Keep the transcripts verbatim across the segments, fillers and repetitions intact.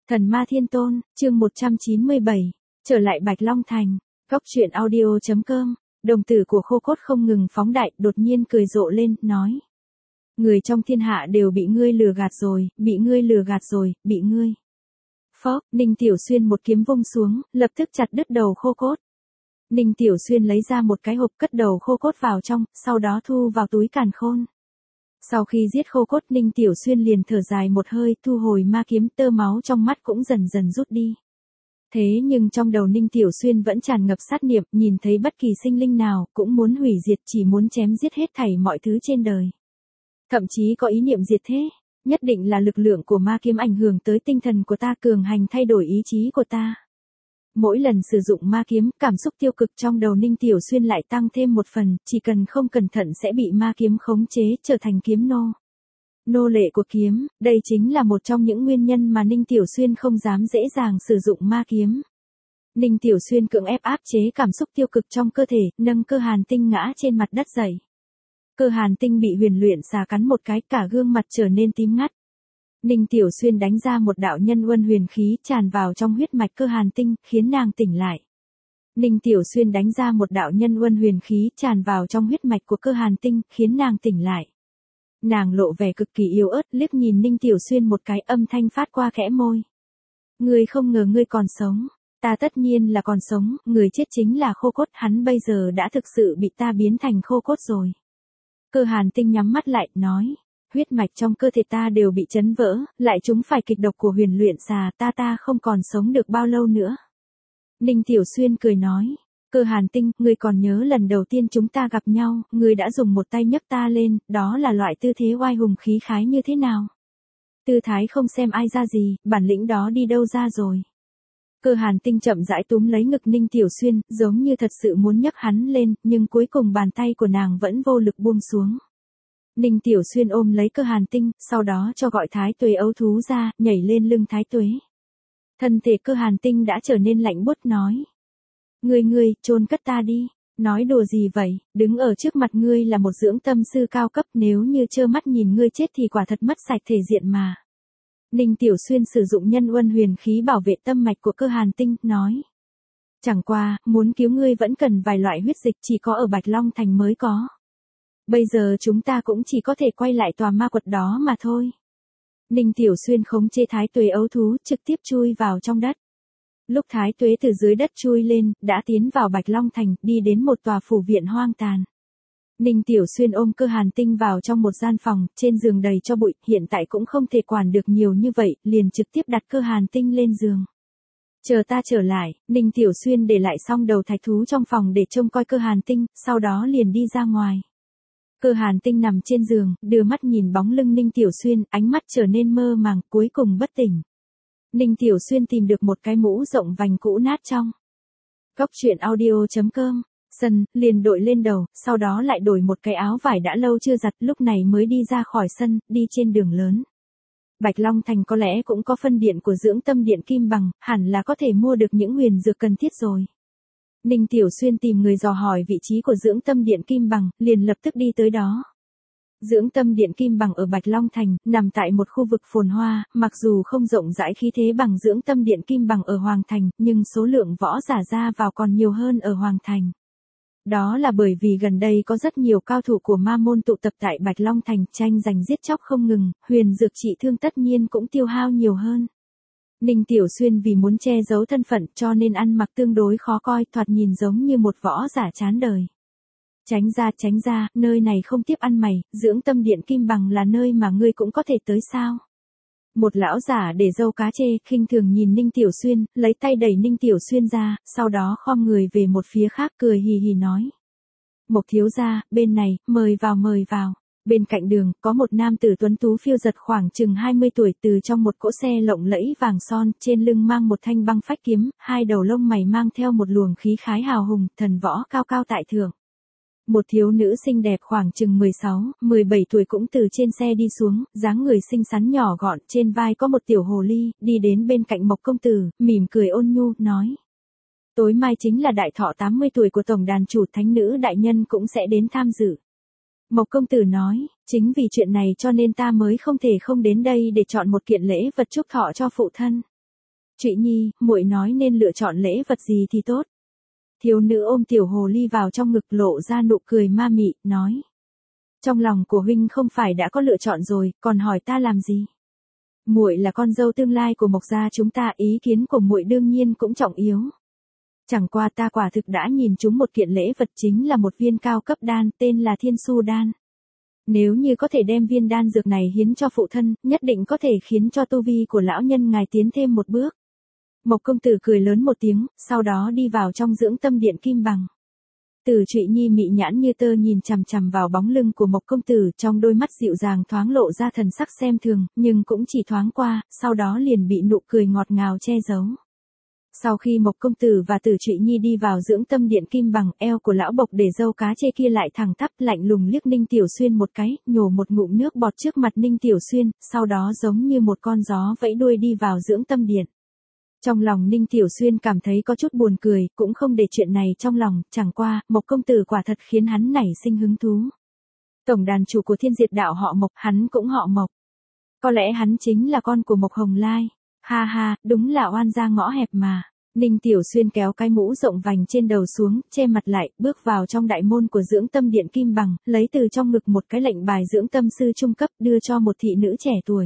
Thần Ma Thiên Tôn, chương một trăm chín mươi bảy, trở lại Bạch Long Thành, góc truyện audio chấm com, đồng tử của Khô Cốt không ngừng phóng đại, đột nhiên cười rộ lên, nói. Người trong thiên hạ đều bị ngươi lừa gạt rồi, bị ngươi lừa gạt rồi, bị ngươi. Phó, Ninh Tiểu Xuyên một kiếm vung xuống, lập tức chặt đứt đầu Khô Cốt. Ninh Tiểu Xuyên lấy ra một cái hộp cất đầu Khô Cốt vào trong, sau đó thu vào túi càn khôn. Sau khi giết Khô Cốt, Ninh Tiểu Xuyên liền thở dài một hơi, thu hồi ma kiếm, tơ máu trong mắt cũng dần dần rút đi. Thế nhưng trong đầu Ninh Tiểu Xuyên vẫn tràn ngập sát niệm, nhìn thấy bất kỳ sinh linh nào, cũng muốn hủy diệt, chỉ muốn chém giết hết thảy mọi thứ trên đời. Thậm chí có ý niệm diệt thế, nhất định là lực lượng của ma kiếm ảnh hưởng tới tinh thần của ta, cường hành thay đổi ý chí của ta. Mỗi lần sử dụng ma kiếm, cảm xúc tiêu cực trong đầu Ninh Tiểu Xuyên lại tăng thêm một phần, chỉ cần không cẩn thận sẽ bị ma kiếm khống chế, trở thành kiếm nô. Nô lệ của kiếm, đây chính là một trong những nguyên nhân mà Ninh Tiểu Xuyên không dám dễ dàng sử dụng ma kiếm. Ninh Tiểu Xuyên cưỡng ép áp chế cảm xúc tiêu cực trong cơ thể, nâng Cơ Hàn Tinh ngã trên mặt đất dậy. Cơ Hàn Tinh bị huyền luyện xà cắn một cái, cả gương mặt trở nên tím ngắt. Ninh Tiểu Xuyên đánh ra một đạo nhân uân huyền khí tràn vào trong huyết mạch Cơ Hàn Tinh, khiến nàng tỉnh lại. Ninh Tiểu Xuyên đánh ra một đạo nhân uân huyền khí tràn vào trong huyết mạch của Cơ Hàn Tinh, khiến nàng tỉnh lại. Nàng lộ vẻ cực kỳ yếu ớt, liếc nhìn Ninh Tiểu Xuyên một cái, âm thanh phát qua khẽ môi. Ngươi không ngờ ngươi còn sống. Ta tất nhiên là còn sống, người chết chính là Khô Cốt, hắn bây giờ đã thực sự bị ta biến thành Khô Cốt rồi. Cơ Hàn Tinh nhắm mắt lại, nói. Huyết mạch trong cơ thể ta đều bị chấn vỡ, lại chúng phải kịch độc của huyền luyện xà, ta ta không còn sống được bao lâu nữa. Ninh Tiểu Xuyên cười nói. Cơ Hàn Tinh, ngươi còn nhớ lần đầu tiên chúng ta gặp nhau, ngươi đã dùng một tay nhấc ta lên, đó là loại tư thế oai hùng khí khái như thế nào? Tư thái không xem ai ra gì, bản lĩnh đó đi đâu ra rồi? Cơ Hàn Tinh chậm rãi túm lấy ngực Ninh Tiểu Xuyên, giống như thật sự muốn nhấc hắn lên, nhưng cuối cùng bàn tay của nàng vẫn vô lực buông xuống. Ninh Tiểu Xuyên ôm lấy Cơ Hàn Tinh, sau đó cho gọi Thái Tuế ấu thú ra, nhảy lên lưng Thái Tuế. Thân thể Cơ Hàn Tinh đã trở nên lạnh buốt, nói. Ngươi ngươi, chôn cất ta đi. Nói đùa gì vậy, đứng ở trước mặt ngươi là một dưỡng tâm sư cao cấp, nếu như trơ mắt nhìn ngươi chết thì quả thật mất sạch thể diện mà. Ninh Tiểu Xuyên sử dụng nhân uân huyền khí bảo vệ tâm mạch của Cơ Hàn Tinh, nói. Chẳng qua, muốn cứu ngươi vẫn cần vài loại huyết dịch, chỉ có ở Bạch Long Thành mới có. Bây giờ chúng ta cũng chỉ có thể quay lại tòa ma quật đó mà thôi. Ninh Tiểu Xuyên khống chế Thái Tuế ấu thú, trực tiếp chui vào trong đất. Lúc Thái Tuế từ dưới đất chui lên, đã tiến vào Bạch Long Thành, đi đến một tòa phủ viện hoang tàn. Ninh Tiểu Xuyên ôm Cơ Hàn Tinh vào trong một gian phòng, trên giường đầy cho bụi, hiện tại cũng không thể quản được nhiều như vậy, liền trực tiếp đặt Cơ Hàn Tinh lên giường. Chờ ta trở lại, Ninh Tiểu Xuyên để lại xong đầu thạch thú trong phòng để trông coi Cơ Hàn Tinh, sau đó liền đi ra ngoài. Cơ Hàn Tinh nằm trên giường, đưa mắt nhìn bóng lưng Ninh Tiểu Xuyên, ánh mắt trở nên mơ màng, cuối cùng bất tỉnh. Ninh Tiểu Xuyên tìm được một cái mũ rộng vành cũ nát trong góc truyện audio chấm com, sân, liền đội lên đầu, sau đó lại đổi một cái áo vải đã lâu chưa giặt, lúc này mới đi ra khỏi sân, đi trên đường lớn. Bạch Long Thành có lẽ cũng có phân điện của dưỡng tâm điện Kim Bằng, hẳn là có thể mua được những huyền dược cần thiết rồi. Ninh Tiểu Xuyên tìm người dò hỏi vị trí của dưỡng tâm điện Kim Bằng, liền lập tức đi tới đó. Dưỡng tâm điện Kim Bằng ở Bạch Long Thành, nằm tại một khu vực phồn hoa, mặc dù không rộng rãi khí thế bằng dưỡng tâm điện Kim Bằng ở Hoàng Thành, nhưng số lượng võ giả ra vào còn nhiều hơn ở Hoàng Thành. Đó là bởi vì gần đây có rất nhiều cao thủ của ma môn tụ tập tại Bạch Long Thành, tranh giành giết chóc không ngừng, huyền dược trị thương tất nhiên cũng tiêu hao nhiều hơn. Ninh Tiểu Xuyên vì muốn che giấu thân phận cho nên ăn mặc tương đối khó coi, thoạt nhìn giống như một võ giả chán đời. Tránh ra, tránh ra, nơi này không tiếp ăn mày, dưỡng tâm điện Kim Bằng là nơi mà ngươi cũng có thể tới sao? Một lão giả để râu cá chê, khinh thường nhìn Ninh Tiểu Xuyên, lấy tay đẩy Ninh Tiểu Xuyên ra, sau đó khom người về một phía khác, cười hì hì nói. Mộc thiếu gia, bên này, mời vào mời vào. Bên cạnh đường, có một nam tử tuấn tú phiêu giật khoảng chừng hai mươi tuổi, từ trong một cỗ xe lộng lẫy vàng son, trên lưng mang một thanh băng phách kiếm, hai đầu lông mày mang theo một luồng khí khái hào hùng, thần võ cao cao tại thượng. Một thiếu nữ xinh đẹp khoảng chừng mười sáu, mười bảy tuổi cũng từ trên xe đi xuống, dáng người xinh xắn nhỏ gọn, trên vai có một tiểu hồ ly, đi đến bên cạnh Mộc công tử, mỉm cười ôn nhu, nói. Tối mai chính là đại thọ tám mươi tuổi của tổng đàn chủ, thánh nữ đại nhân cũng sẽ đến tham dự. Mộc công tử nói, chính vì chuyện này cho nên ta mới không thể không đến đây để chọn một kiện lễ vật chúc thọ cho phụ thân. Trụy Nhi, muội nói nên lựa chọn lễ vật gì thì tốt. Thiếu nữ ôm tiểu hồ ly vào trong ngực lộ ra nụ cười ma mị, nói. Trong lòng của huynh không phải đã có lựa chọn rồi, còn hỏi ta làm gì? Muội là con dâu tương lai của Mộc gia chúng ta, ý kiến của muội đương nhiên cũng trọng yếu. Chẳng qua ta quả thực đã nhìn chúng một kiện lễ vật, chính là một viên cao cấp đan, tên là Thiên Su đan. Nếu như có thể đem viên đan dược này hiến cho phụ thân, nhất định có thể khiến cho tu vi của lão nhân ngài tiến thêm một bước. Mộc công tử cười lớn một tiếng, sau đó đi vào trong dưỡng tâm điện kim bằng. Từ Trụy Nhi mị nhãn như tơ nhìn chằm chằm vào bóng lưng của Mộc công tử, trong đôi mắt dịu dàng thoáng lộ ra thần sắc xem thường, nhưng cũng chỉ thoáng qua, sau đó liền bị nụ cười ngọt ngào che giấu. Sau khi Mộc công tử và Từ Trụy Nhi đi vào dưỡng tâm điện kim bằng, eo của lão bộc để dâu cá chê kia lại thẳng tắp, lạnh lùng liếc Ninh Tiểu Xuyên một cái, nhổ một ngụm nước bọt trước mặt Ninh Tiểu Xuyên, sau đó giống như một con gió vẫy đuôi đi vào dưỡng tâm điện. Trong lòng Ninh Tiểu Xuyên cảm thấy có chút buồn cười, cũng không để chuyện này trong lòng, chẳng qua, Mộc công tử quả thật khiến hắn nảy sinh hứng thú. Tổng đàn chủ của Thiên Diệt đạo họ Mộc, hắn cũng họ Mộc. Có lẽ hắn chính là con của Mộc Hồng Lai. Ha ha, đúng là oan gia ngõ hẹp mà. Ninh Tiểu Xuyên kéo cái mũ rộng vành trên đầu xuống, che mặt lại, bước vào trong đại môn của dưỡng tâm điện kim bằng, lấy từ trong ngực một cái lệnh bài dưỡng tâm sư trung cấp, đưa cho một thị nữ trẻ tuổi.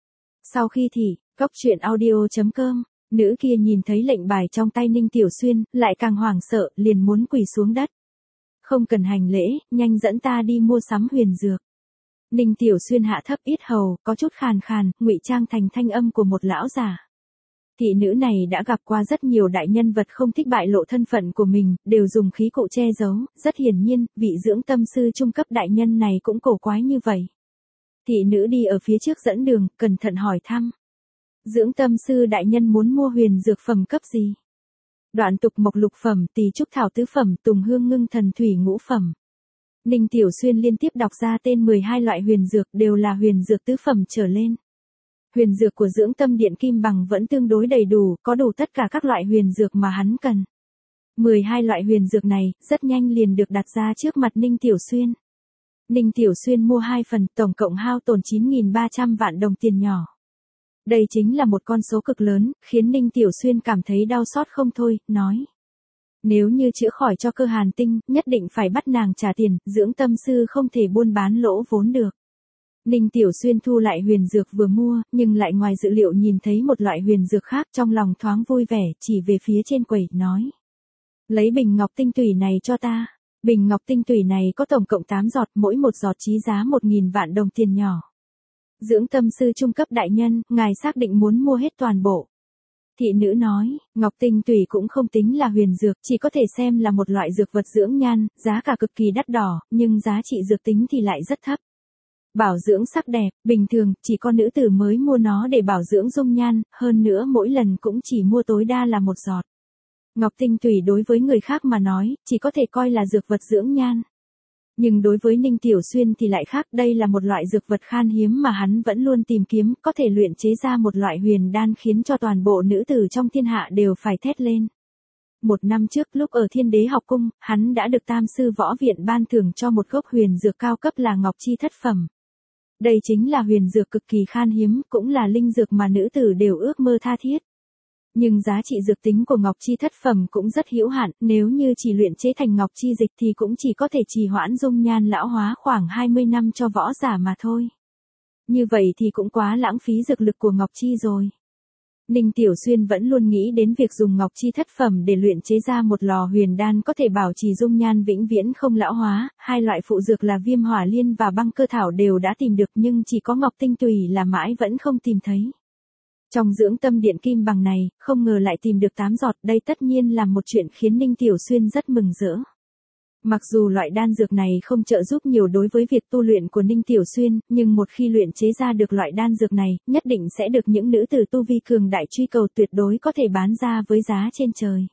Sau khi thị, cóc truyện audio chấm com, nữ kia nhìn thấy lệnh bài trong tay Ninh Tiểu Xuyên, lại càng hoảng sợ, liền muốn quỳ xuống đất. Không cần hành lễ, nhanh dẫn ta đi mua sắm huyền dược. Ninh Tiểu Xuyên hạ thấp yết hầu, có chút khàn khàn, ngụy trang thành thanh âm của một lão già. Thị nữ này đã gặp qua rất nhiều đại nhân vật không thích bại lộ thân phận của mình, đều dùng khí cụ che giấu, rất hiển nhiên, vị dưỡng tâm sư trung cấp đại nhân này cũng cổ quái như vậy. Thị nữ đi ở phía trước dẫn đường, cẩn thận hỏi thăm. Dưỡng tâm sư đại nhân muốn mua huyền dược phẩm cấp gì? Đoạn tục mộc lục phẩm, tỳ trúc thảo tứ phẩm, tùng hương ngưng thần thủy ngũ phẩm. Ninh Tiểu Xuyên liên tiếp đọc ra tên mười hai loại huyền dược, đều là huyền dược tứ phẩm trở lên. Huyền dược của dưỡng tâm điện kim bằng vẫn tương đối đầy đủ, có đủ tất cả các loại huyền dược mà hắn cần. mười hai loại huyền dược này, rất nhanh liền được đặt ra trước mặt Ninh Tiểu Xuyên. Ninh Tiểu Xuyên mua hai phần, tổng cộng hao tổn chín nghìn ba trăm vạn đồng tiền nhỏ. Đây chính là một con số cực lớn, khiến Ninh Tiểu Xuyên cảm thấy đau xót không thôi, nói. Nếu như chữa khỏi cho Cơ Hàn Tinh, nhất định phải bắt nàng trả tiền, dưỡng tâm sư không thể buôn bán lỗ vốn được. Ninh Tiểu Xuyên thu lại huyền dược vừa mua, nhưng lại ngoài dự liệu nhìn thấy một loại huyền dược khác, trong lòng thoáng vui vẻ, chỉ về phía trên quầy, nói. Lấy bình ngọc tinh tủy này cho ta. Bình ngọc tinh tủy này có tổng cộng tám giọt, mỗi một giọt chí giá một nghìn vạn đồng tiền nhỏ. Dưỡng tâm sư trung cấp đại nhân, ngài xác định muốn mua hết toàn bộ. Thị nữ nói, ngọc tinh tủy cũng không tính là huyền dược, chỉ có thể xem là một loại dược vật dưỡng nhan, giá cả cực kỳ đắt đỏ, nhưng giá trị dược tính thì lại rất thấp. Bảo dưỡng sắc đẹp, bình thường, chỉ có nữ tử mới mua nó để bảo dưỡng dung nhan, hơn nữa mỗi lần cũng chỉ mua tối đa là một giọt. Ngọc tinh tủy đối với người khác mà nói, chỉ có thể coi là dược vật dưỡng nhan. Nhưng đối với Ninh Tiểu Xuyên thì lại khác, đây là một loại dược vật khan hiếm mà hắn vẫn luôn tìm kiếm, có thể luyện chế ra một loại huyền đan khiến cho toàn bộ nữ tử trong thiên hạ đều phải thét lên. Một năm trước lúc ở Thiên Đế học cung, hắn đã được Tam sư võ viện ban thưởng cho một gốc huyền dược cao cấp là Ngọc Chi thất phẩm. Đây chính là huyền dược cực kỳ khan hiếm, cũng là linh dược mà nữ tử đều ước mơ tha thiết. Nhưng giá trị dược tính của Ngọc Chi thất phẩm cũng rất hữu hạn, nếu như chỉ luyện chế thành Ngọc Chi dịch thì cũng chỉ có thể trì hoãn dung nhan lão hóa khoảng hai mươi năm cho võ giả mà thôi. Như vậy thì cũng quá lãng phí dược lực của Ngọc Chi rồi. Ninh Tiểu Xuyên vẫn luôn nghĩ đến việc dùng Ngọc Chi thất phẩm để luyện chế ra một lò huyền đan có thể bảo trì dung nhan vĩnh viễn không lão hóa, hai loại phụ dược là viêm hỏa liên và băng cơ thảo đều đã tìm được nhưng chỉ có Ngọc Tinh Tùy là mãi vẫn không tìm thấy. Trong dưỡng tâm điện kim bằng này, không ngờ lại tìm được tám giọt, đây tất nhiên là một chuyện khiến Ninh Tiểu Xuyên rất mừng rỡ. Mặc dù loại đan dược này không trợ giúp nhiều đối với việc tu luyện của Ninh Tiểu Xuyên, nhưng một khi luyện chế ra được loại đan dược này, nhất định sẽ được những nữ tử tu vi cường đại truy cầu, tuyệt đối có thể bán ra với giá trên trời.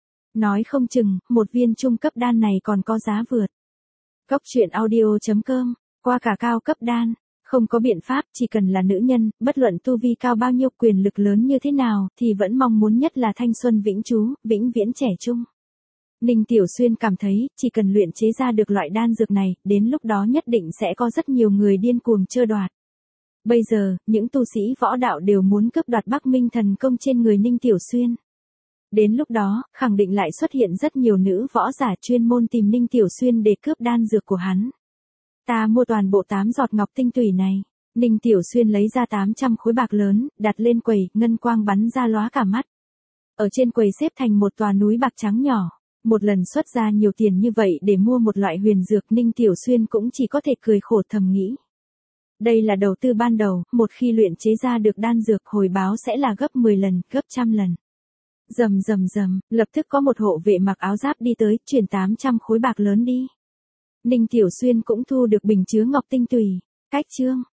Nói không chừng, một viên trung cấp đan này còn có giá vượt. Cóc truyện audio chấm com, qua cả cao cấp đan. Không có biện pháp, chỉ cần là nữ nhân, bất luận tu vi cao bao nhiêu, quyền lực lớn như thế nào, thì vẫn mong muốn nhất là thanh xuân vĩnh trú, vĩnh viễn trẻ trung. Ninh Tiểu Xuyên cảm thấy, chỉ cần luyện chế ra được loại đan dược này, đến lúc đó nhất định sẽ có rất nhiều người điên cuồng chơ đoạt. Bây giờ, những tu sĩ võ đạo đều muốn cướp đoạt Bắc Minh thần công trên người Ninh Tiểu Xuyên. Đến lúc đó, khẳng định lại xuất hiện rất nhiều nữ võ giả chuyên môn tìm Ninh Tiểu Xuyên để cướp đan dược của hắn. Ta mua toàn bộ tám giọt ngọc tinh tủy này. Ninh Tiểu Xuyên lấy ra tám trăm khối bạc lớn, đặt lên quầy, ngân quang bắn ra lóa cả mắt. Ở trên quầy xếp thành một tòa núi bạc trắng nhỏ. Một lần xuất ra nhiều tiền như vậy để mua một loại huyền dược, Ninh Tiểu Xuyên cũng chỉ có thể cười khổ thầm nghĩ. Đây là đầu tư ban đầu, một khi luyện chế ra được đan dược hồi báo sẽ là gấp mười lần, gấp trăm lần. Rầm rầm rầm, lập tức có một hộ vệ mặc áo giáp đi tới, chuyển tám trăm khối bạc lớn đi. Ninh Tiểu Xuyên cũng thu được bình chứa ngọc tinh tùy. Cách chương